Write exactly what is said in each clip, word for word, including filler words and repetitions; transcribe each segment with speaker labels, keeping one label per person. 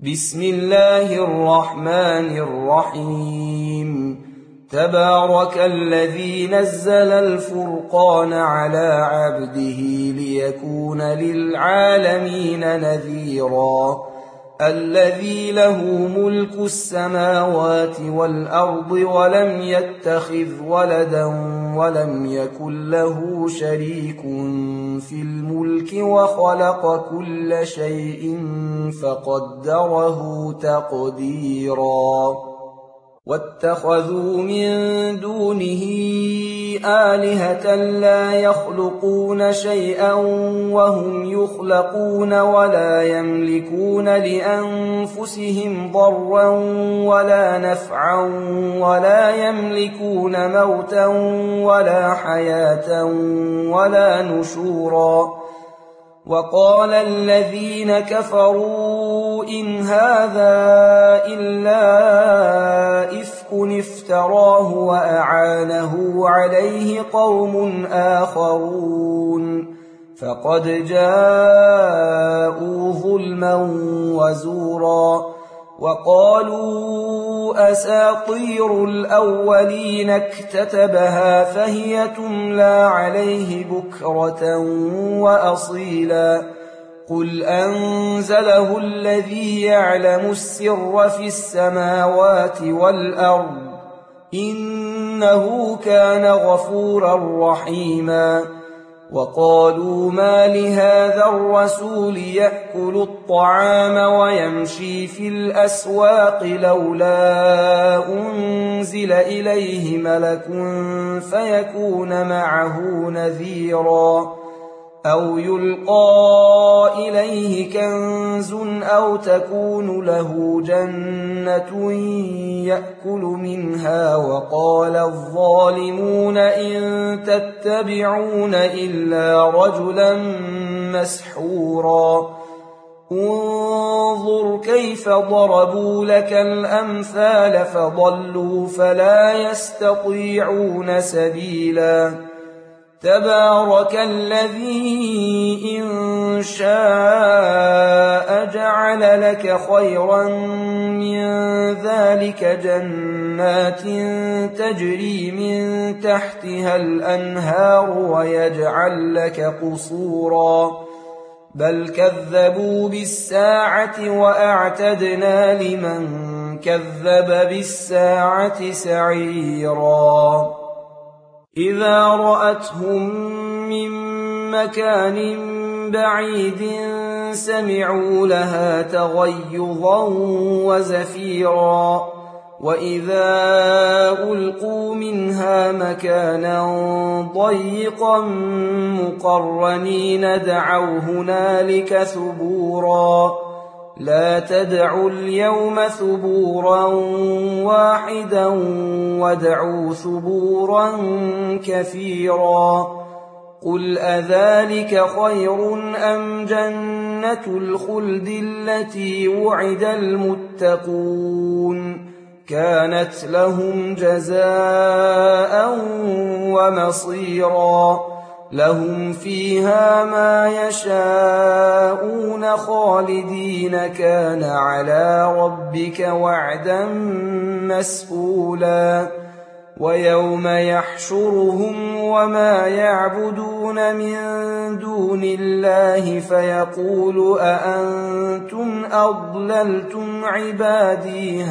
Speaker 1: بسم الله الرحمن الرحيم تبارك الذي نزل الفرقان على عبده ليكون للعالمين نذيرا الذي له ملك السماوات والأرض ولم يتخذ ولدا ولم يكن له شريك في الملك وخلق كل شيء فقدره تقديرا واتخذوا من دونه آلهة لا يخلقون شيئا وهم يخلقون ولا يملكون لأنفسهم ضرا ولا نفعا ولا يملكون موتا ولا حياة ولا نشورا وقال الذين كفروا إن هذا إلا إفك افتراه وأعانه عليه قوم آخرون فقد جاءوا ظلما وزورا وقالوا أساطير الأولين اكتتبها فهي تملى عليه بكرة وأصيلا قل أنزله الذي يعلم السر في السماوات والأرض إنه كان غفورا رحيما وقالوا ما لهذا الرسول يأكل الطعام ويمشي في الأسواق لولا أنزل إليه ملك فيكون معه نذيرا أو يلقى إليه كنز أو تكون له جنة يأكل منها وقال الظالمون إن تتبعون إلا رجلا مسحورا انظر كيف ضربوا لك الأمثال فضلوا فلا يستطيعون سبيلا تبارك الذي إن شاء جعل لك خيرا من ذلك جنات تجري من تحتها الأنهار ويجعل لك قصورا بل كذبوا بالساعة وأعتدنا لمن كذب بالساعة سعيرا إذا رأتهم من مكان بعيد سمعوا لها تغيظا وزفيرا وإذا ألقوا منها مكانا ضيقا مقرنين دعوا هنالك ثبورا لا تدعوا اليوم ثبورا واحدا وادعوا ثبورا كثيرا قل أذلك خير أم جنة الخلد التي وعد المتقون كانت لهم جزاء ومصيرا لهم فيها ما يشاءون خالدين كان على ربك وعدا مسئولا ويوم يحشرهم وما يعبدون من دون الله فيقول أأنتم أضللتم عبادي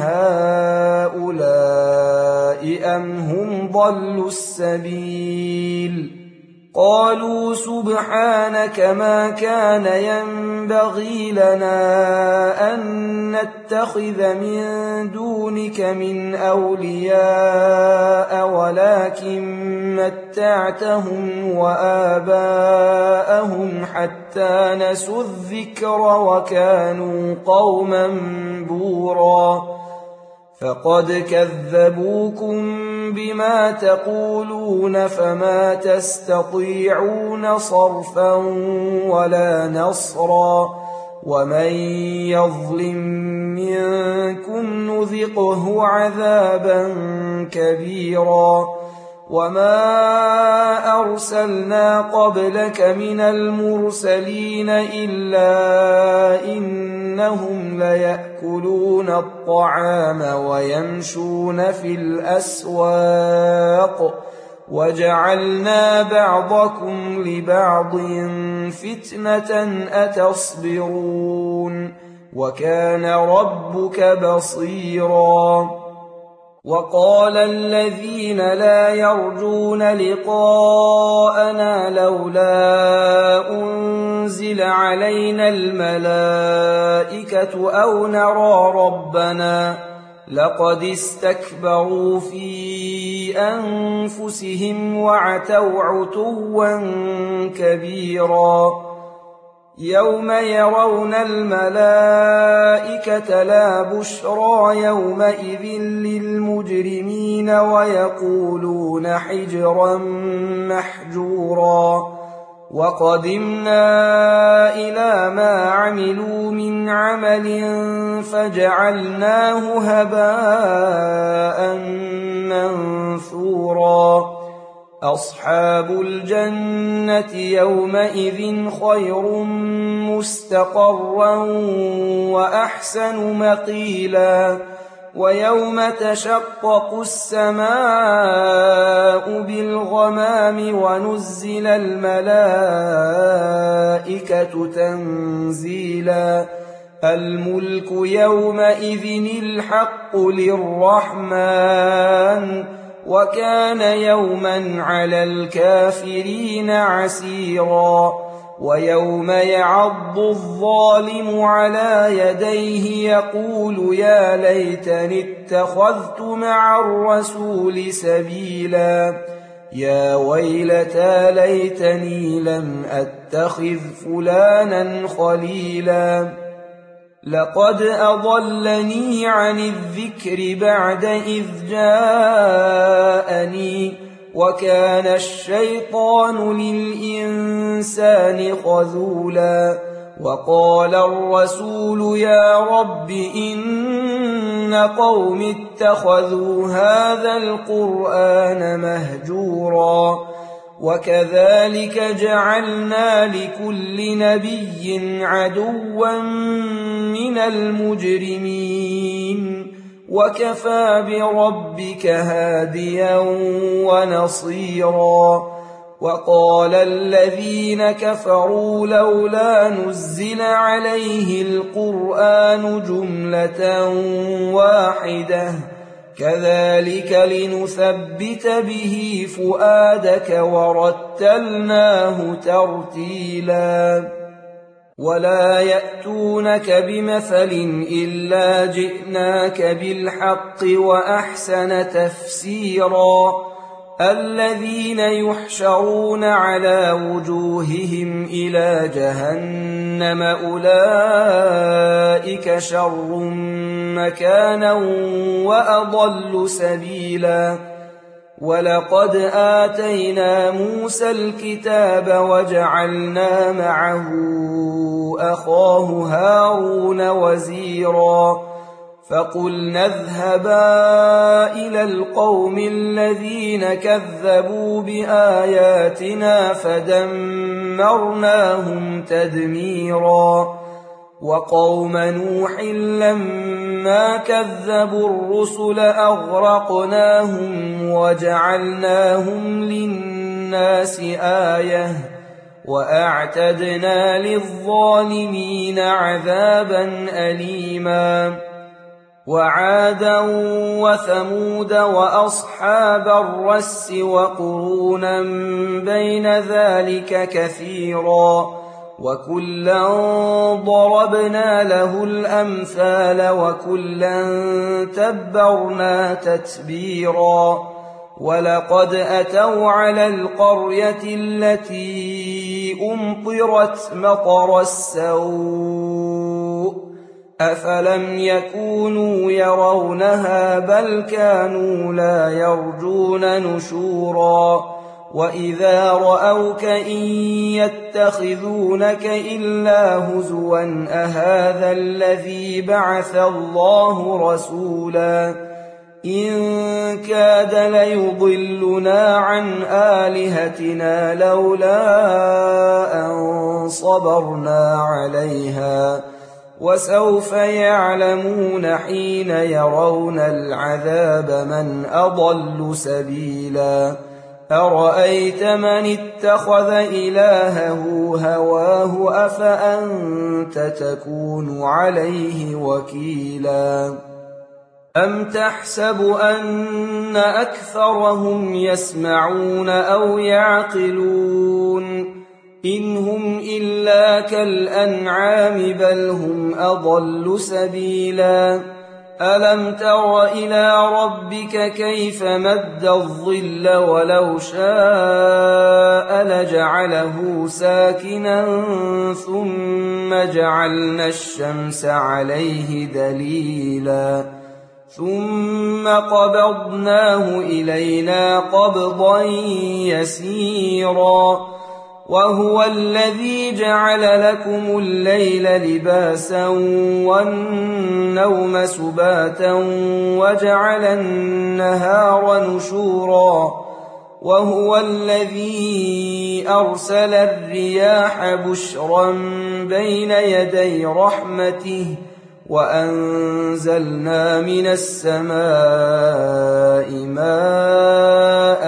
Speaker 1: هؤلاء أم هم ضلوا السبيل قالوا سبحانك ما كان ينبغي لنا أن نتخذ من دونك من أولياء ولكن متعتهم وآباءهم حتى نسوا الذكر وكانوا قوما بورا فقد كذبوكم بما تقولون فما تستطيعون صرفا ولا نصرا ومن يظلم منكم نذقه عذابا كبيرا وما أرسلنا قبلك من المرسلين إلا إنهم ليأكلون الطعام ويمشون في الأسواق وجعلنا بعضكم لبعض فتنة أتصبرون وكان ربك بصيرا وقال الذين لا يرجون لقاءنا لولا أنزل علينا الملائكة أو نرى ربنا لقد استكبروا في أنفسهم وعتوا عتوا كبيرا يوم يرون الملائكة لا بشرى يومئذ للمجرمين ويقولون حجرا محجورا وقدمنا إلى ما عملوا من عمل فجعلناه هباء منثورا أصحاب الجنة يومئذ خير مستقرا وأحسن مقيلا ويوم تشقق السماء بالغمام ونزل الملائكة تنزيلا الملك يومئذ الحق للرحمن وكان يوما على الكافرين عسيرا ويوم يعض الظالم على يديه يقول يا ليتني اتخذت مع الرسول سبيلا يا ويلتى ليتني لم أتخذ فلانا خليلا لقد أضلني عن الذكر بعد إذ جاءني وكان الشيطان للإنسان خذولا وقال الرسول يا رب إن قوم اتخذوا هذا القرآن مهجورا وكذلك جعلنا لكل نبي عدوا من المجرمين وكفى بربك هاديا ونصيرا وقال الذين كفروا لولا نزل عليه القرآن جملة واحدة كذلك لنثبت به فؤادك ورتلناه ترتيلا ولا يأتونك بمثل إلا جئناك بالحق وأحسن تفسيرا الذين يحشرون على وجوههم إلى جهنم أولئك شر مكانا وأضل سبيلا ولقد آتينا موسى الكتاب وجعلنا معه أخاه هارون وزيرا فقلنا اذهبا إلى القوم الذين كذبوا بآياتنا فدمرناهم تدميرا وقوم نوح لما كذبوا الرسل أغرقناهم وجعلناهم للناس آية وأعتدنا للظالمين عذابا أليما وعادا وثمود وأصحاب الرس وقرونا بين ذلك كثيرا وكلا ضربنا له الأمثال وكلا تبرنا تتبيرا ولقد أتوا على القرية التي أمطرت مطر السوء أفلم يكونوا يرونها بل كانوا لا يرجون نشورا وإذا رأوك إن يتخذونك إلا هزوا أهذا الذي بعث الله رسولا إن كاد ليضلنا عن آلهتنا لولا أن صبرنا عليها وسوف يعلمون حين يرون العذاب من أضل سبيلا أرأيت من اتخذ إلهه هواه أفأنت تكون عليه وكيلا أم تحسب أن أكثرهم يسمعون أو يعقلون إن هم إلا كالأنعام بل هم أضل سبيلا ألم تر إلى ربك كيف مد الظل ولو شاء لجعله ساكنا ثم جعلنا الشمس عليه دليلا ثم قبضناه إلينا قبضا يسيرا وهو الذي جعل لكم الليل لباسا والنوم سباتا وجعل النهار نشورا وهو الذي أرسل الرياح بشرا بين يدي رحمته وأنزلنا من السماء ماء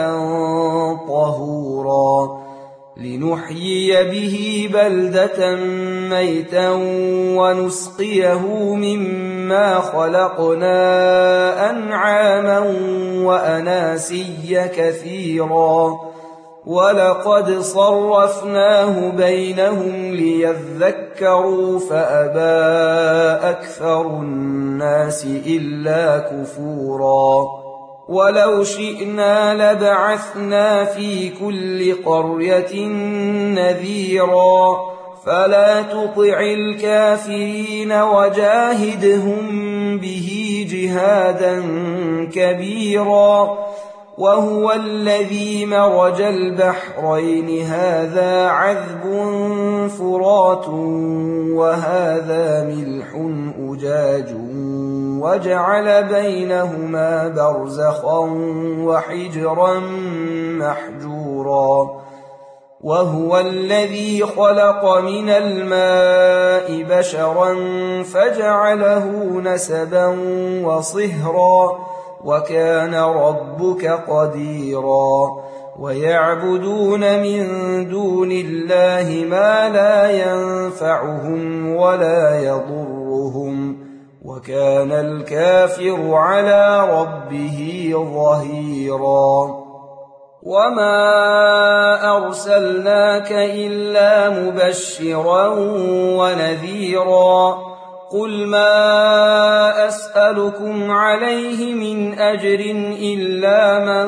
Speaker 1: طهورا لنحيي به بلدة ميتا ونسقيه مما خلقنا أنعاما وأناسيا كثيرا ولقد صرفناه بينهم ليذكروا فأبى أكثر الناس إلا كفورا ولو شئنا لبعثنا في كل قرية نذيرا فلا تطع الكافرين وجاهدهم به جهادا كبيرا وهو الذي مرج البحرين هذا عذب فرات وهذا ملح أجاج وجعل بينهما برزخا وحجرا محجورا وهو الذي خلق من الماء بشرا فجعله نسبا وصهرا وكان ربك قديرا ويعبدون من دون الله ما لا ينفعهم ولا يضرهم وكان الكافر على ربه ظهيرا وما أرسلناك إلا مبشرا ونذيرا قل ما أسألكم عليه من أجر إلا من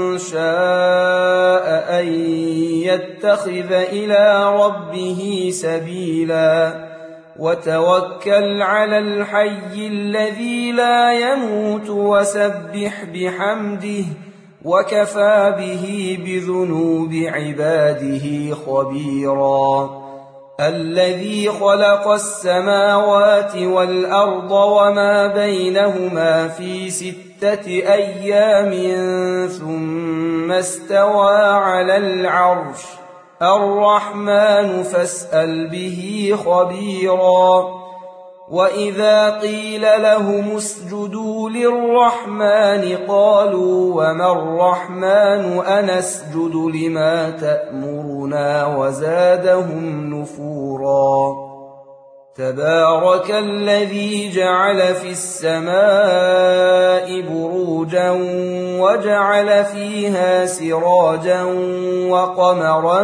Speaker 1: شاء أن يتخذ إلى ربه سبيلا وتوكل على الحي الذي لا يموت وسبح بحمده وكفى به بذنوب عباده خبيرا الذي خلق السماوات والأرض وما بينهما في ستة أيام ثم استوى على العرش الرحمن فاسأل به خبيرا وإذا قيل لهم اسجدوا للرحمن قالوا وما الرحمن أنسجد لما تأمرنا وزادهم نفورا تبارك الذي جعل في السماء بروجا وجعل فيها سراجا وقمرا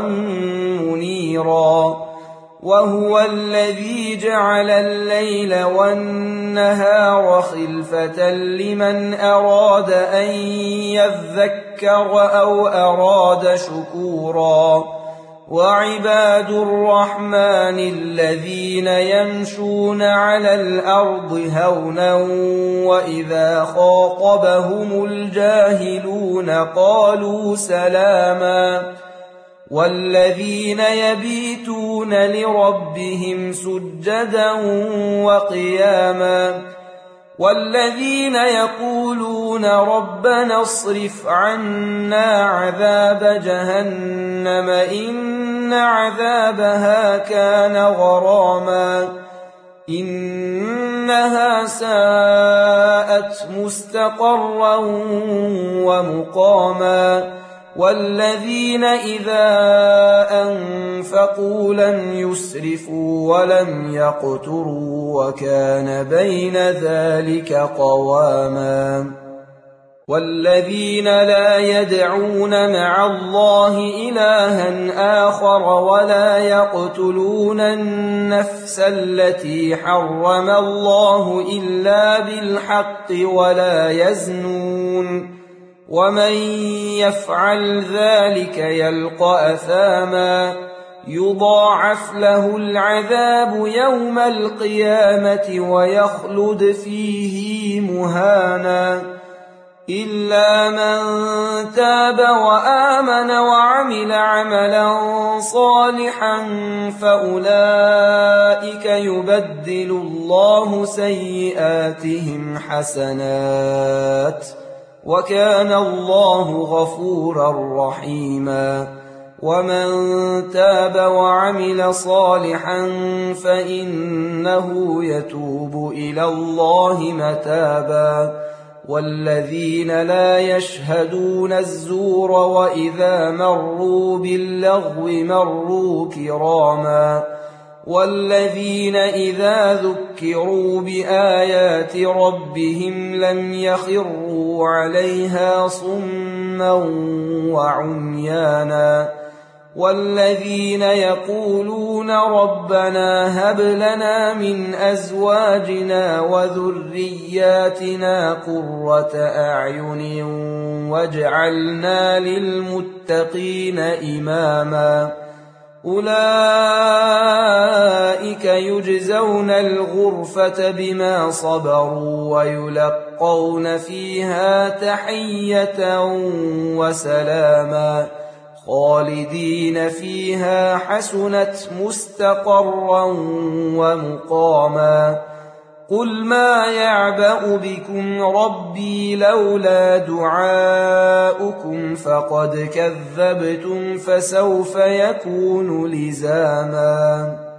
Speaker 1: منيرا وهو الذي جعل الليل والنهار خلفة لمن أراد أن يذكر أو أراد شكورا وعباد الرحمن الذين يمشون على الأرض هونا وإذا خاطبهم الجاهلون قالوا سلاما والذين يبيتون لربهم سجدا وقياما والذين يقولون ربنا اصرف عنا عذاب جهنم إن عذابها كان غراما إنها ساءت مستقرا ومقاما والذين إذا أنفقوا لم يسرفوا ولم يقتروا وكان بين ذلك قواما والذين لا يدعون مع الله إلها آخر ولا يقتلون النفس التي حرم الله إلا بالحق ولا يزنون ومن يفعل ذلك يلقى أثاما يضاعف له العذاب يوم القيامة ويخلد فيه مهانا إلا من تاب وآمن وعمل عملا صالحا فأولئك يبدل الله سيئاتهم حسنات وكان الله غفورا رحيما ومن تاب وعمل صالحا فإنه يتوب إلى الله متابا والذين لا يشهدون الزور وإذا مروا باللغو مروا كراما والذين إذا ذكروا بآيات ربهم لم يخروا عليها صما وعميانا والذين يقولون ربنا هب لنا من أزواجنا وذرياتنا قرة أعين واجعلنا للمتقين إماما أولئك يجزون الغرفة بما صبروا ويلقون فيها تحية وسلاما خالدين فيها حسنت مستقرا ومقاما قل ما يعبأ بكم ربي لولا دعاؤكم فقد كذبتم فسوف يكون لزاما